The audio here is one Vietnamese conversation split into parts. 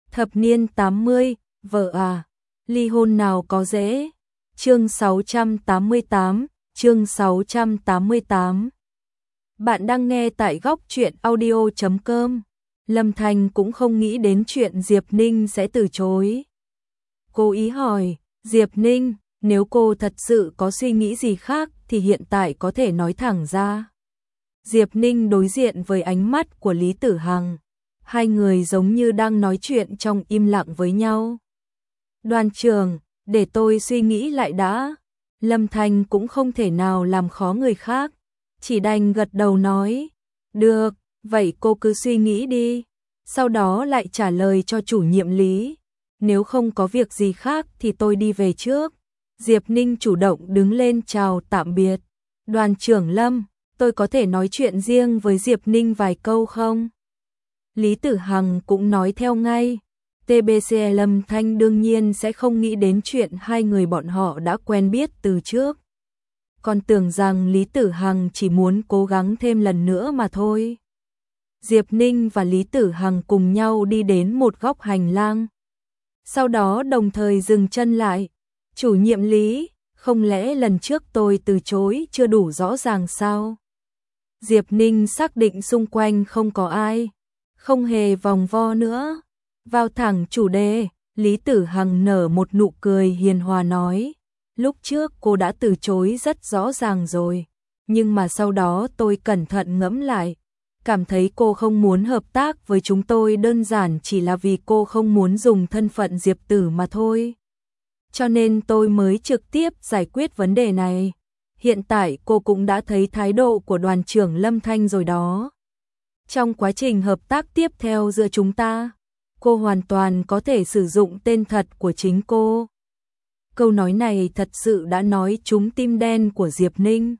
Thập niên 80, vợ à, ly hôn nào có dễ. Chương 688, chương 688. Bạn đang nghe tại góc truyện audio.com. Lâm Thành cũng không nghĩ đến chuyện Diệp Ninh sẽ từ chối. Cô ý hỏi, Diệp Ninh, nếu cô thật sự có suy nghĩ gì khác thì hiện tại có thể nói thẳng ra. Diệp Ninh đối diện với ánh mắt của Lý Tử Hằng. Hai người giống như đang nói chuyện trong im lặng với nhau. Đoàn trưởng, để tôi suy nghĩ lại đã. Lâm Thành cũng không thể nào làm khó người khác, chỉ đành gật đầu nói. Được, vậy cô cứ suy nghĩ đi. Sau đó lại trả lời cho chủ nhiệm Lý. Nếu không có việc gì khác thì tôi đi về trước. Diệp Ninh chủ động đứng lên chào tạm biệt. Đoàn trưởng Lâm, tôi có thể nói chuyện riêng với Diệp Ninh vài câu không? Lý Tử Hằng cũng nói theo ngay. TBC Lâm Thanh đương nhiên sẽ không nghĩ đến chuyện hai người bọn họ đã quen biết từ trước. Còn tưởng rằng Lý Tử Hằng chỉ muốn cố gắng thêm lần nữa mà thôi. Diệp Ninh và Lý Tử Hằng cùng nhau đi đến một góc hành lang. Sau đó đồng thời dừng chân lại. Chủ nhiệm Lý, không lẽ lần trước tôi từ chối chưa đủ rõ ràng sao? Diệp Ninh xác định xung quanh không có ai, không hề vòng vo nữa. Vào thẳng chủ đề, Lý Tử Hằng nở một nụ cười hiền hòa nói. Lúc trước cô đã từ chối rất rõ ràng rồi, nhưng mà sau đó tôi cẩn thận ngẫm lại. Cảm thấy cô không muốn hợp tác với chúng tôi đơn giản chỉ là vì cô không muốn dùng thân phận Diệp Tử mà thôi. Cho nên tôi mới trực tiếp giải quyết vấn đề này. Hiện tại cô cũng đã thấy thái độ của đoàn trưởng Lâm Thanh rồi đó. Trong quá trình hợp tác tiếp theo giữa chúng ta, cô hoàn toàn có thể sử dụng tên thật của chính cô. Câu nói này thật sự đã nói trúng tim đen của Diệp Ninh.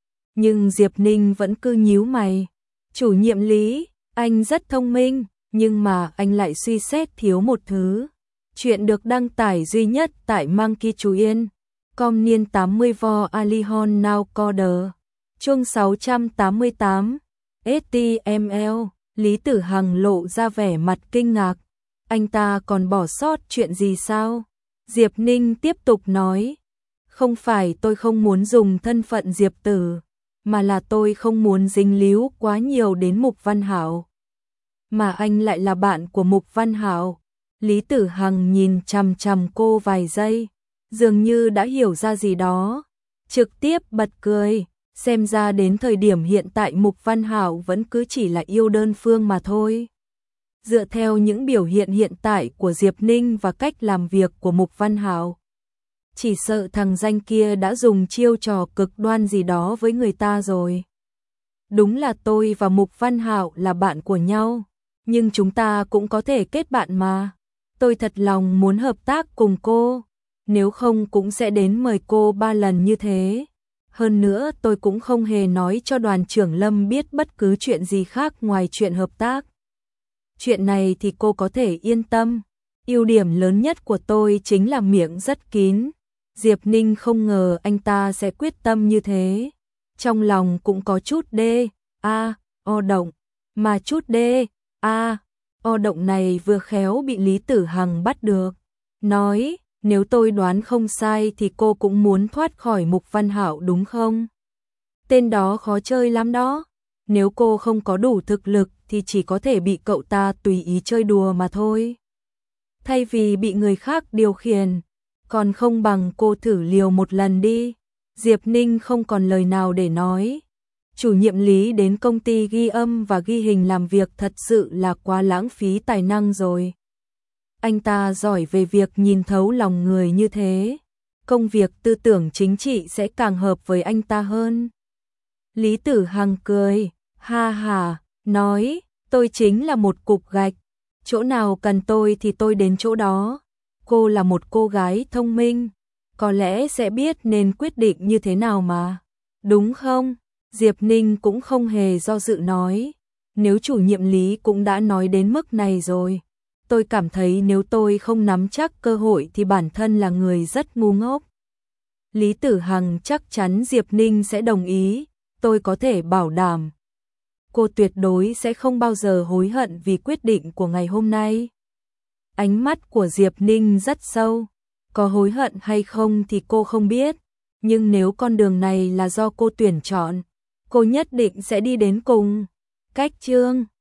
Nhưng Diệp Ninh vẫn cứ nhíu mày. Chủ nhiệm Lý, anh rất thông minh, nhưng mà anh lại suy xét thiếu một thứ. Chuyện được đăng tải duy nhất tại Monkey Chú Yên. Com niên 80 vo Alihon Now Coder. Chương 688. HTML. Lý Tử Hằng lộ ra vẻ mặt kinh ngạc. Anh ta còn bỏ sót chuyện gì sao? Diệp Ninh tiếp tục nói. Không phải tôi không muốn dùng thân phận Diệp Tử, mà là tôi không muốn dính líu quá nhiều đến Mục Văn Hạo. Mà anh lại là bạn của Mục Văn Hạo. Lý Tử Hằng nhìn chằm chằm cô vài giây, dường như đã hiểu ra gì đó, trực tiếp bật cười. Xem ra đến thời điểm hiện tại Mục Văn Hạo vẫn cứ chỉ là yêu đơn phương mà thôi. Dựa theo những biểu hiện hiện tại của Diệp Ninh và cách làm việc của Mục Văn Hạo, chỉ sợ thằng danh kia đã dùng chiêu trò cực đoan gì đó với người ta rồi. Đúng là tôi và Mục Văn Hạo là bạn của nhau, nhưng chúng ta cũng có thể kết bạn mà. Tôi thật lòng muốn hợp tác cùng cô, nếu không cũng sẽ đến mời cô 3 lần như thế. Hơn nữa tôi cũng không hề nói cho đoàn trưởng Lâm biết bất cứ chuyện gì khác ngoài chuyện hợp tác. Chuyện này thì cô có thể yên tâm. Ưu điểm lớn nhất của tôi chính là miệng rất kín. Diệp Ninh không ngờ anh ta sẽ quyết tâm như thế. Trong lòng cũng có chút o động. Mà chút o động này vừa khéo bị Lý Tử Hằng bắt được. Nói, nếu tôi đoán không sai thì cô cũng muốn thoát khỏi Mục Văn Hạo đúng không? Tên đó khó chơi lắm đó. Nếu cô không có đủ thực lực thì chỉ có thể bị cậu ta tùy ý chơi đùa mà thôi. Thay vì bị người khác điều khiển, còn không bằng cô thử liều một lần đi. Diệp Ninh không còn lời nào để nói. Chủ nhiệm Lý đến công ty ghi âm và ghi hình làm việc thật sự là quá lãng phí tài năng rồi. Anh ta giỏi về việc nhìn thấu lòng người như thế. Công việc tư tưởng chính trị sẽ càng hợp với anh ta hơn. Lý Tử Hằng cười, ha ha, nói, tôi chính là một cục gạch. Chỗ nào cần tôi thì tôi đến chỗ đó. Cô là một cô gái thông minh, có lẽ sẽ biết nên quyết định như thế nào mà. Đúng không? Diệp Ninh cũng không hề do dự nói. Nếu chủ nhiệm Lý cũng đã nói đến mức này rồi, tôi cảm thấy nếu tôi không nắm chắc cơ hội thì bản thân là người rất ngu ngốc. Lý Tử Hằng chắc chắn Diệp Ninh sẽ đồng ý, tôi có thể bảo đảm. Cô tuyệt đối sẽ không bao giờ hối hận vì quyết định của ngày hôm nay. Ánh mắt của Diệp Ninh rất sâu. Có hối hận hay không thì cô không biết, nhưng nếu con đường này là do cô tuyển chọn, cô nhất định sẽ đi đến cùng. Cách chương